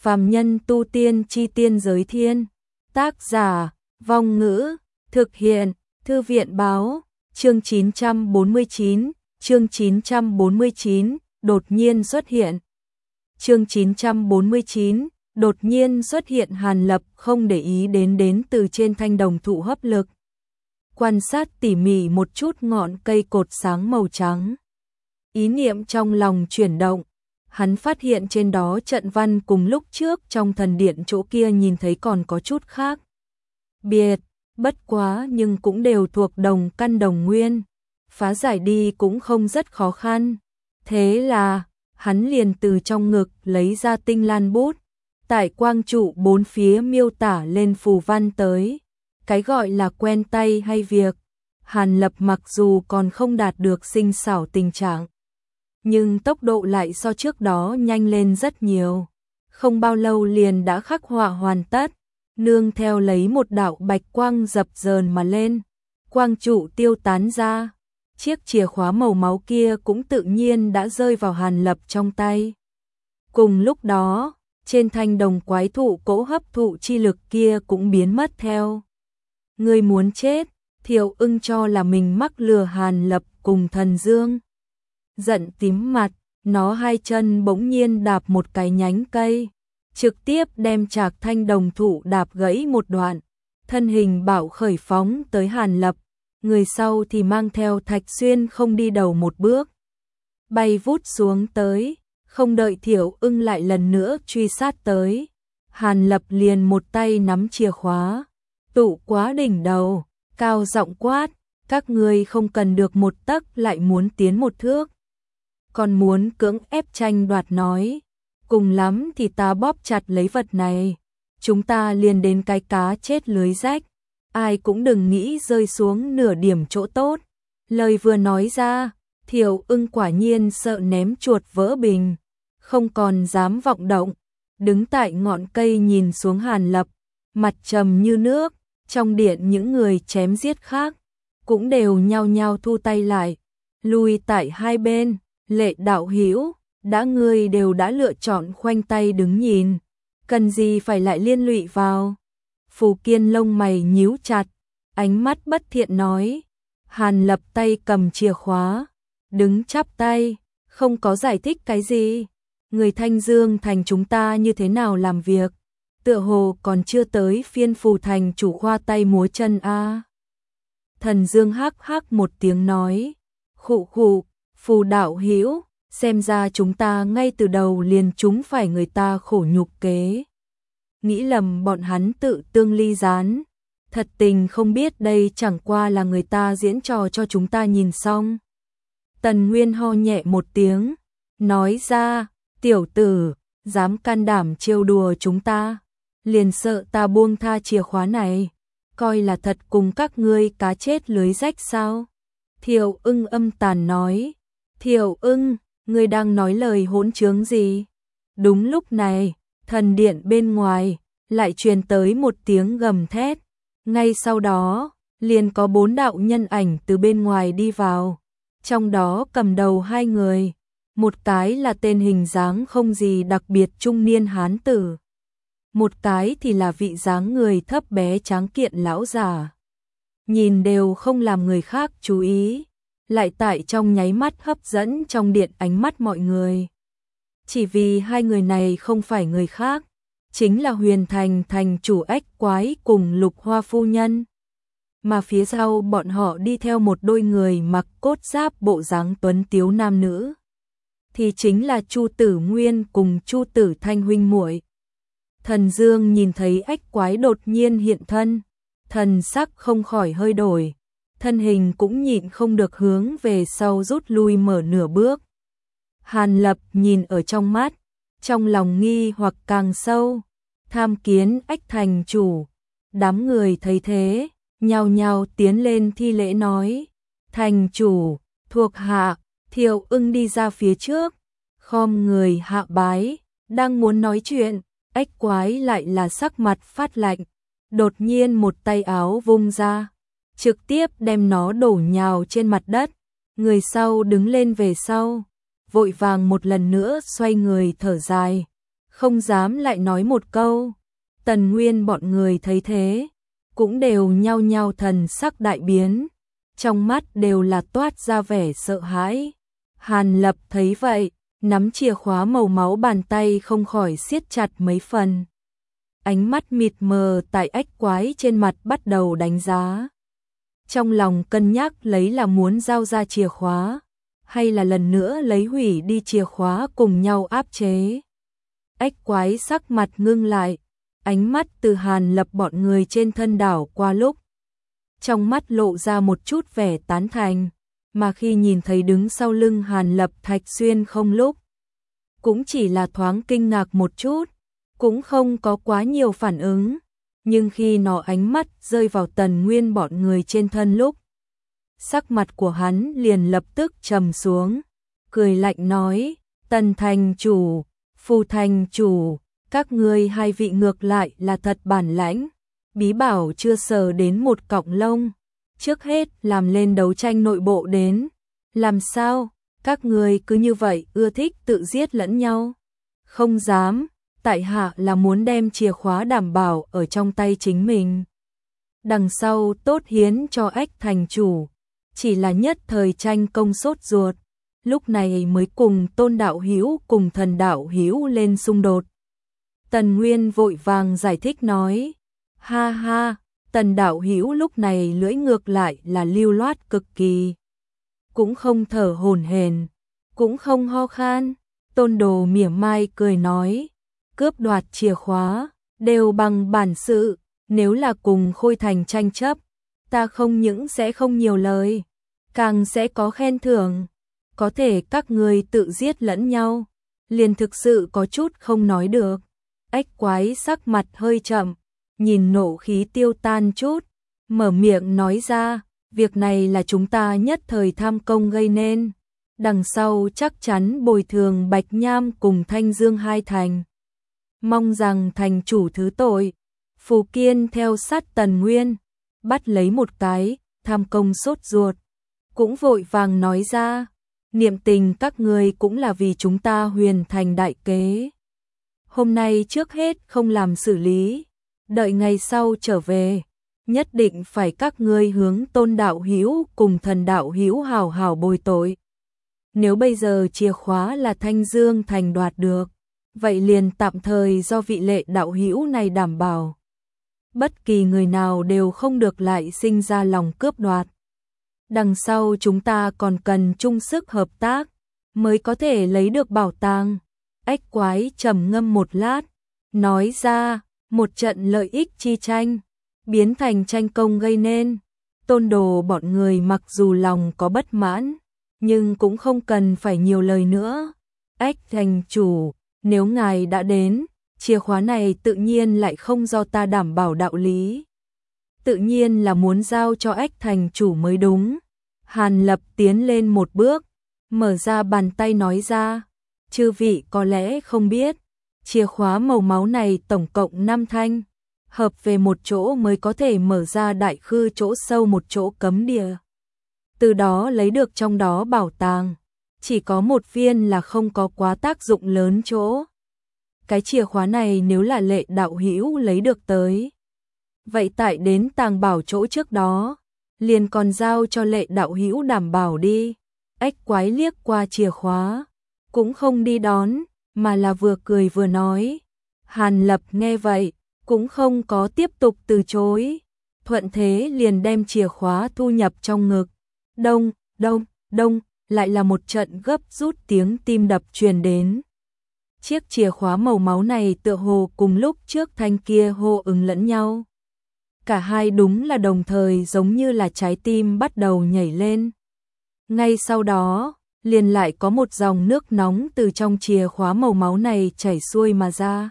Phàm nhân tu tiên chi tiên giới thiên. Tác giả, Vong Ngữ, thực hiện, Thư viện báo, chương 949, chương 949, đột nhiên xuất hiện. Chương 949, đột nhiên xuất hiện. Hàn Lập không để ý đến từ trên thanh đồng thụ hấp lực. Quan sát tỉ mỉ một chút ngọn cây cột sáng màu trắng. Ý niệm trong lòng chuyển động, hắn phát hiện trên đó trận văn cùng lúc trước trong thần điện chỗ kia nhìn thấy còn có chút khác biệt, bất quá nhưng cũng đều thuộc đồng căn đồng nguyên, phá giải đi cũng không rất khó khăn. Thế là, hắn liền từ trong ngực lấy ra tinh lan bút, tại quang trụ bốn phía miêu tả lên phù văn tới. Cái gọi là quen tay hay việc, Hàn Lập mặc dù còn không đạt được sinh xảo tình trạng, nhưng tốc độ lại so trước đó nhanh lên rất nhiều. Không bao lâu liền đã khắc họa hoàn tất, nương theo lấy một đạo bạch quang dập dờn mà lên, quang trụ tiêu tán ra, chiếc chìa khóa màu máu kia cũng tự nhiên đã rơi vào Hàn Lập trong tay. Cùng lúc đó, trên thanh đồng quái thụ cỗ hấp thụ chi lực kia cũng biến mất theo. Người muốn chết, Thiệu Ưng cho là mình mắc lừa Hàn Lập cùng Thần Dương. Giận tím mặt, nó hai chân bỗng nhiên đạp một cái nhánh cây, trực tiếp đem Trạc thanh đồng thụ đạp gãy một đoạn, thân hình bạo khởi phóng tới Hàn Lập, người sau thì mang theo Thạch Xuyên không đi đầu một bước, bay vút xuống tới, không đợi Thiệu Ưng lại lần nữa truy sát tới, Hàn Lập liền một tay nắm chìa khóa, tụ quá đỉnh đầu, cao giọng quát, các ngươi không cần được một tấc lại muốn tiến một thước, còn muốn cưỡng ép tranh đoạt nói, cùng lắm thì ta bóp chặt lấy vật này, chúng ta liền đến cái cá chết lưới rách, ai cũng đừng nghĩ rơi xuống nửa điểm chỗ tốt. Lời vừa nói ra, Thiệu Ưng quả nhiên sợ ném chuột vỡ bình, không còn dám vọng động, đứng tại ngọn cây nhìn xuống Hàn Lập, mặt trầm như nước. Trong điện những người chém giết khác cũng đều nhao nhao thu tay lại, lùi tại hai bên. Lệ đạo hữu, đã ngươi đều đã lựa chọn khoanh tay đứng nhìn, cần gì phải lại liên lụy vào. Phù Kiên lông mày nhíu chặt, ánh mắt bất thiện nói. Hàn Lập tay cầm chìa khóa, đứng chắp tay, không có giải thích cái gì. Người Thanh Dương thành chúng ta như thế nào làm việc, tựa hồ còn chưa tới phiên Phù thành chủ khoa tay múa chân a. Thần Dương hắc hắc một tiếng nói, khụ khụ, Phù đạo hữu, xem ra chúng ta ngay từ đầu liền trúng phải người ta khổ nhục kế. Nghĩ lầm bọn hắn tự tương ly gián, thật tình không biết đây chẳng qua là người ta diễn trò cho chúng ta nhìn xong. Tần Nguyên ho nhẹ một tiếng, nói ra, tiểu tử, dám can đảm trêu đùa chúng ta, liền sợ ta buông tha chìa khóa này, coi là thật cùng các ngươi cá chết lưới rách sao? Thiệu Ưng âm tàn nói, Thiệu Ưng, ngươi đang nói lời hỗn trướng gì? Đúng lúc này, thần điện bên ngoài lại truyền tới một tiếng gầm thét, ngay sau đó, liền có 4 đạo nhân ảnh từ bên ngoài đi vào, trong đó cầm đầu 2 người, một cái là tên hình dáng không gì đặc biệt trung niên hán tử, một cái thì là vị dáng người thấp bé tráng kiện lão già. Nhìn đều không làm người khác chú ý, lại tại trong nháy mắt hấp dẫn trong điện ánh mắt mọi người. Chỉ vì 2 người này không phải người khác, chính là Huyền Thành thành chủ Ếch Quái cùng Lục Hoa phu nhân. Mà phía sau bọn họ đi theo một đôi người mặc cốt giáp bộ dáng tuấn tiếu nam nữ, thì chính là Chu Tử Nguyên cùng Chu Tử Thanh huynh muội. Thần Dương nhìn thấy Ếch Quái đột nhiên hiện thân, thần sắc không khỏi hơi đổi, thân hình cũng nhịn không được hướng về sau rút lui mở nửa bước. Hàn Lập nhìn ở trong mắt, trong lòng nghi hoặc càng sâu, tham kiến Ếch thành chủ. Đám người thấy thế, nhao nhao tiến lên thi lễ nói, thành chủ, thuộc hạ. Thiệu Ưng đi ra phía trước, khom người hạ bái, đang muốn nói chuyện, Ếch Quái lại là sắc mặt phát lạnh, đột nhiên một tay áo vung ra, trực tiếp đem nó đổ nhào trên mặt đất, người sau đứng lên về sau, vội vàng một lần nữa xoay người thở dài, không dám lại nói một câu. Tần Nguyên bọn người thấy thế, cũng đều nhao nhao thần sắc đại biến, trong mắt đều là toát ra vẻ sợ hãi. Hàn Lập thấy vậy, nắm chìa khóa màu máu bàn tay không khỏi siết chặt mấy phần. Ánh mắt mịt mờ tại ách quái trên mặt bắt đầu đánh giá. Trong lòng cân nhắc lấy là muốn giao ra chìa khóa, hay là lần nữa lấy hủy đi chìa khóa cùng nhau áp chế. Ách quái sắc mặt ngưng lại, ánh mắt từ Hàn Lập bọn người trên thân đảo qua lúc. Trong mắt lộ ra một chút vẻ tán thành, mà khi nhìn thấy đứng sau lưng Hàn Lập Thạch Xuyên không lúc, cũng chỉ là thoáng kinh ngạc một chút, cũng không có quá nhiều phản ứng. Nhưng khi nó ánh mắt rơi vào Tần Nguyên bọn người trên thân lúc, sắc mặt của hắn liền lập tức trầm xuống, cười lạnh nói, Tần thành chủ, Phù thành chủ, các ngươi hai vị ngược lại là thật bản lãnh, bí bảo chưa sờ đến một cọng lông, trước hết làm lên đấu tranh nội bộ đến, làm sao, các ngươi cứ như vậy ưa thích tự giết lẫn nhau, không dám. Tại hạ là muốn đem chìa khóa đảm bảo ở trong tay chính mình. Đằng sau tốt hiến cho ách thành chủ, chỉ là nhất thời tranh công sốt ruột, lúc này mới cùng Tôn đạo hữu cùng Thần đạo hữu lên xung đột. Tần Nguyên vội vàng giải thích nói, ha ha, Tần đạo hữu lúc này lưỡi ngược lại là lưu loát cực kỳ, cũng không thở hổn hển, cũng không ho khan. Tôn Đồ mỉa mai cười nói, cướp đoạt chìa khóa, đều bằng bản sự, nếu là cùng Khôi Thành tranh chấp, ta không những sẽ không nhiều lời, càng sẽ có khen thưởng, có thể các người tự giết lẫn nhau, liền thực sự có chút không nói được. Ách quái sắc mặt hơi chậm, nhìn nộ khí tiêu tan chút, mở miệng nói ra, việc này là chúng ta nhất thời tham công gây nên, đằng sau chắc chắn bồi thường Bạch Nham cùng Thanh Dương hai thành. Mong rằng thành chủ thứ tội. Phù Kiên theo sát Tần Nguyên, bắt lấy một cái, tham công sốt ruột, cũng vội vàng nói ra, niệm tình các người cũng là vì chúng ta Huyền Thành đại kế. Hôm nay trước hết không làm xử lý, đợi ngày sau trở về, nhất định phải các ngươi hướng Tôn đạo hữu cùng Thần đạo hữu hào hào bồi tội. Nếu bây giờ chìa khóa là Thanh Dương thành đoạt được, vậy liền tạm thời do vị Lệ đạo hữu này đảm bảo. Bất kỳ người nào đều không được lại sinh ra lòng cướp đoạt. Đằng sau chúng ta còn cần chung sức hợp tác, mới có thể lấy được bảo tàng. Ách quái trầm ngâm một lát, nói ra, một trận lợi ích chi tranh, biến thành tranh công gây nên. Tôn Đồ bọn người mặc dù lòng có bất mãn, nhưng cũng không cần phải nhiều lời nữa. Ách thành chủ, nếu ngài đã đến, chìa khóa này tự nhiên lại không do ta đảm bảo đạo lý. Tự nhiên là muốn giao cho ách thành chủ mới đúng. Hàn Lập tiến lên một bước, mở ra bàn tay nói ra, chư vị có lẽ không biết, chìa khóa màu máu này tổng cộng 5 thanh, hợp về một chỗ mới có thể mở ra đại khư chỗ sâu một chỗ cấm địa. Từ đó lấy được trong đó bảo tàng, chỉ có một viên là không có quá tác dụng lớn chỗ. Cái chìa khóa này nếu là Lệ đạo hữu lấy được tới, vậy tại đến tàng bảo chỗ trước đó, liền còn giao cho Lệ đạo hữu đảm bảo đi. Ách quái liếc qua chìa khóa, cũng không đi đón, mà là vừa cười vừa nói. Hàn Lập nghe vậy, cũng không có tiếp tục từ chối, thuận thế liền đem chìa khóa thu nhập trong ngực. Đông, đông, đông, lại là một trận gấp rút tiếng tim đập truyền đến. Chiếc chìa khóa màu máu này tựa hồ cùng lúc trước thanh kia hô ứng lẫn nhau. Cả hai đúng là đồng thời giống như là trái tim bắt đầu nhảy lên. Ngay sau đó, liền lại có một dòng nước nóng từ trong chìa khóa màu máu này chảy xuôi mà ra,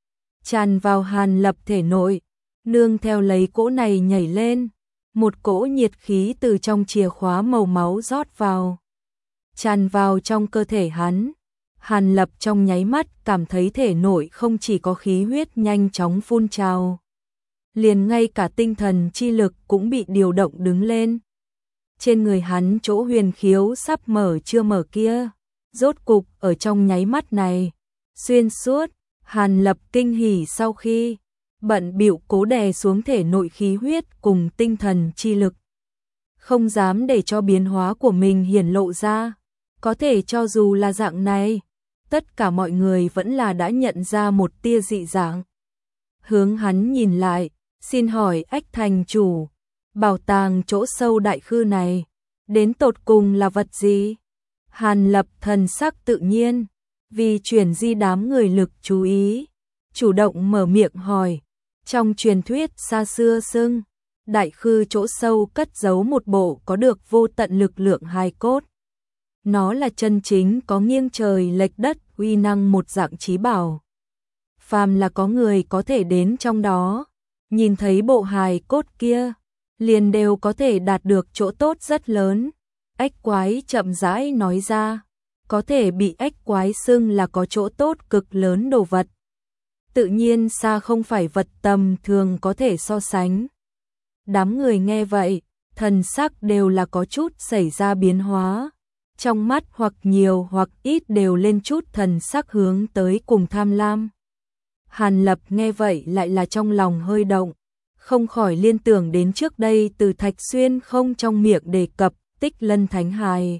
tràn vào Hàn Lập thể nội, nương theo lấy cỗ này nhảy lên, một cỗ nhiệt khí từ trong chìa khóa màu máu rót vào, tràn vào trong cơ thể hắn. Hàn Lập trong nháy mắt cảm thấy thể nội không chỉ có khí huyết nhanh chóng phun trào, liền ngay cả tinh thần chi lực cũng bị điều động đứng lên. Trên người hắn chỗ huyền khiếu sắp mở chưa mở kia, rốt cục ở trong nháy mắt này, xuyên suốt, Hàn Lập kinh hỉ sau khi bận bịu cố đè xuống thể nội khí huyết cùng tinh thần chi lực. Không dám để cho biến hóa của mình hiển lộ ra. Có thể cho dù là dạng này, tất cả mọi người vẫn là đã nhận ra một tia dị dạng. Hướng hắn nhìn lại, xin hỏi Ách thành chủ, bảo tàng chỗ sâu đại khư này, đến tột cùng là vật gì? Hàn Lập thần sắc tự nhiên, vì chuyển di đám người lực chú ý, chủ động mở miệng hỏi. Trong truyền thuyết xa xưa xưng, đại khư chỗ sâu cất giấu một bộ có được vô tận lực lượng hài cốt. Nó là chân chính có nghiêng trời lệch đất uy năng một dạng chí bảo. Phàm là có người có thể đến trong đó, nhìn thấy bộ hài cốt kia, liền đều có thể đạt được chỗ tốt rất lớn. Ách quái chậm rãi nói ra, có thể bị ách quái xưng là có chỗ tốt cực lớn đồ vật. Tự nhiên xa không phải vật tầm thường có thể so sánh. Đám người nghe vậy, thần sắc đều là có chút xảy ra biến hóa. Trong mắt hoặc nhiều hoặc ít đều lên chút thần sắc hướng tới cùng tham lam. Hàn Lập nghe vậy lại là trong lòng hơi động, không khỏi liên tưởng đến trước đây từ Thạch Xuyên không trong miệng đề cập Tích Lân Thánh Hài.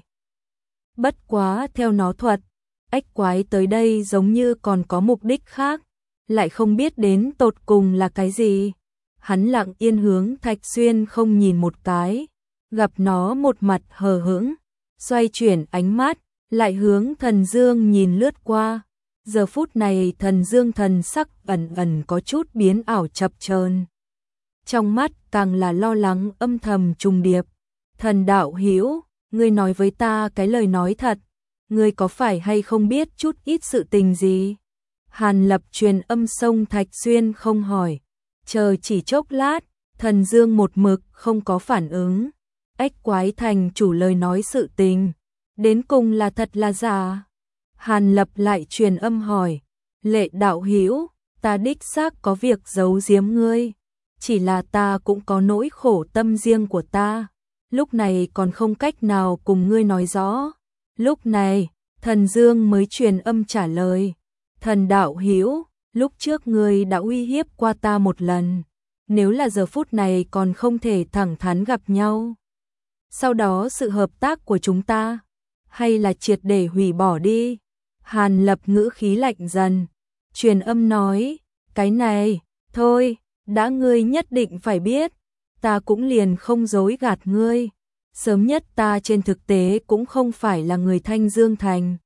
Bất quá theo nó thuật, ách quái tới đây giống như còn có mục đích khác, lại không biết đến tột cùng là cái gì. Hắn lặng yên hướng Thạch Xuyên không nhìn một cái, gặp nó một mặt hờ hững, xoay chuyển ánh mắt, lại hướng Thần Dương nhìn lướt qua. Giờ phút này Thần Dương thần sắc ẩn ẩn có chút biến ảo chập chờn. Trong mắt càng là lo lắng âm thầm trùng điệp. Thần đạo hữu, ngươi nói với ta cái lời nói thật, ngươi có phải hay không biết chút ít sự tình gì? Hàn Lập truyền âm sông Thạch Xuyên không hỏi. Chờ chỉ chốc lát, Thần Dương một mực không có phản ứng. Ách quái thành chủ lời nói sự tình, đến cùng là thật là giả? Hàn Lập lại truyền âm hỏi. Lệ đạo hữu, ta đích xác có việc giấu giếm ngươi, chỉ là ta cũng có nỗi khổ tâm riêng của ta, lúc này còn không cách nào cùng ngươi nói rõ. Lúc này, Thần Dương mới truyền âm trả lời. Thần đạo hữu, lúc trước ngươi đã uy hiếp qua ta một lần, nếu là giờ phút này còn không thể thẳng thắn gặp nhau, sau đó sự hợp tác của chúng ta, hay là triệt để hủy bỏ đi? Hàn Lập ngữ khí lạnh dần, truyền âm nói, cái này, thôi, đã ngươi nhất định phải biết, ta cũng liền không dối gạt ngươi. Sớm nhất ta trên thực tế cũng không phải là người Thanh Dương Thành,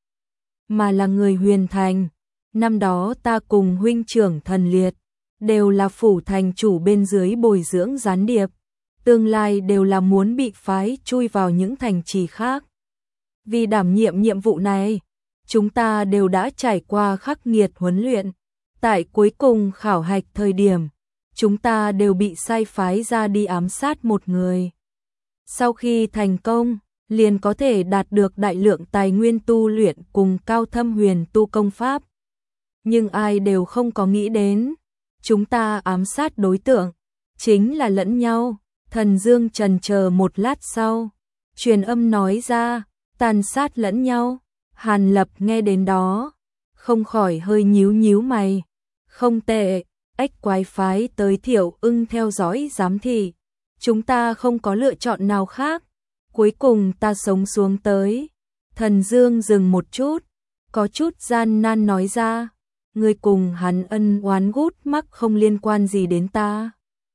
mà là người Huyền Thành. Năm đó ta cùng huynh trưởng Thần Liệt, đều là phủ thành chủ bên dưới bồi dưỡng gián điệp, tương lai đều là muốn bị phái chui vào những thành trì khác. Vì đảm nhiệm nhiệm vụ này, chúng ta đều đã trải qua khắc nghiệt huấn luyện. Tại cuối cùng khảo hạch thời điểm, chúng ta đều bị sai phái ra đi ám sát một người. Sau khi thành công, liền có thể đạt được đại lượng tài nguyên tu luyện cùng cao thâm huyền tu công pháp. Nhưng ai đều không có nghĩ đến, chúng ta ám sát đối tượng, chính là lẫn nhau. Thần Dương chần chờ một lát sau, truyền âm nói ra, tàn sát lẫn nhau. Hàn Lập nghe đến đó, không khỏi hơi nhíu nhíu mày. Không tệ, ách quái phái tới Thiệu Ưng theo dõi giám thị, chúng ta không có lựa chọn nào khác, cuối cùng ta sống xuống tới. Thần Dương dừng một chút, có chút gian nan nói ra, ngươi cùng hắn ân oán gút mắc không liên quan gì đến ta.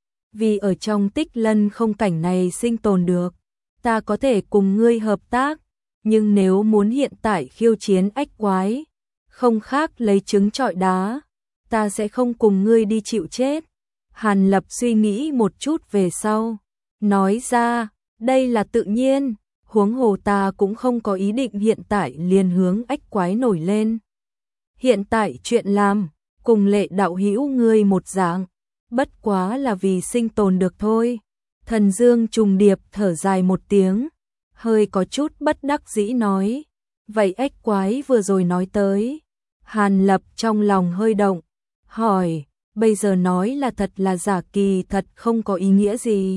Vì ở trong Tích Lân không cảnh này sinh tồn được, ta có thể cùng ngươi hợp tác, nhưng nếu muốn hiện tại khiêu chiến ách quái, không khác lấy trứng trọi đá, ta sẽ không cùng ngươi đi chịu chết. Hàn Lập suy nghĩ một chút về sau, nói ra, đây là tự nhiên, huống hồ ta cũng không có ý định hiện tại liền hướng ách quái nổi lên. Hiện tại chuyện làm, cùng Lệ đạo hữu ngươi một dạng, bất quá là vì sinh tồn được thôi. Thần Dương trùng điệp thở dài một tiếng, hơi có chút bất đắc dĩ nói, vậy ách quái vừa rồi nói tới. Hàn Lập trong lòng hơi động, hỏi, bây giờ nói là thật là giả kỳ thật không có ý nghĩa gì.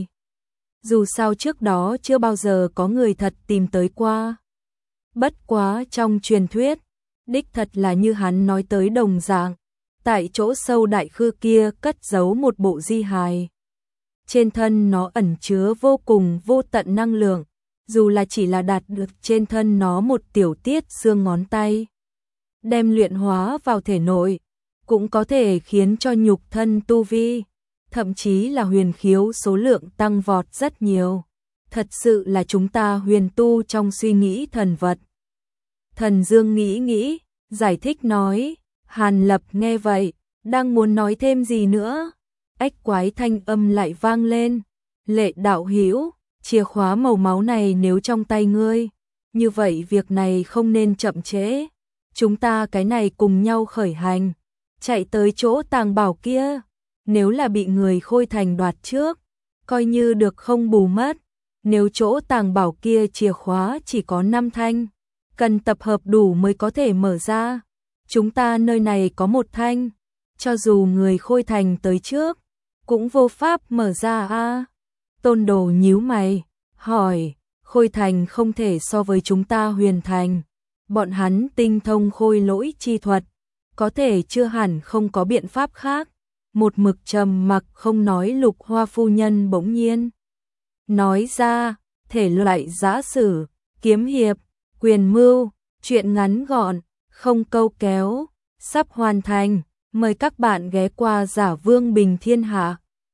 Dù sao trước đó chưa bao giờ có người thật tìm tới qua. Bất quá trong truyền thuyết, đích thật là như hắn nói tới đồng dạng, tại chỗ sâu đại khư kia cất giấu một bộ di hài. Trên thân nó ẩn chứa vô cùng vô tận năng lượng, dù là chỉ là đạt được trên thân nó một tiểu tiết xương ngón tay. Đem luyện hóa vào thể nội, cũng có thể khiến cho nhục thân tu vi, thậm chí là huyền khiếu số lượng tăng vọt rất nhiều. Thật sự là chúng ta huyền tu trong suy nghĩ thần vật. Thần Dương nghĩ nghĩ, giải thích nói. Hàn Lập nghe vậy, đang muốn nói thêm gì nữa. Ách quái thanh âm lại vang lên. Lệ đạo hữu, chìa khóa màu máu này nếu trong tay ngươi, như vậy việc này không nên chậm trễ. Chúng ta cái này cùng nhau khởi hành, chạy tới chỗ tàng bảo kia. Nếu là bị người Khôi Thành đoạt trước, coi như được không bù mất. Nếu chỗ tàng bảo kia chìa khóa chỉ có 5 thanh, cần tập hợp đủ mới có thể mở ra. Chúng ta nơi này có 1 thanh, cho dù người Khôi Thành tới trước, cũng vô pháp mở ra a. Tôn Đồ nhíu mày, hỏi, Khôi Thành không thể so với chúng ta Huyền Thành. Bọn hắn tinh thông khôi lỗi chi thuật, có thể chưa hẳn không có biện pháp khác. Một mực trầm mặc không nói Lục Hoa phu nhân bỗng nhiên nói ra, thể loại giã sử, kiếm hiệp, quyền mưu, chuyện ngắn gọn, không câu kéo, sắp hoàn thành. Mời các bạn ghé qua Giả Vương Bình Thiên Hạ.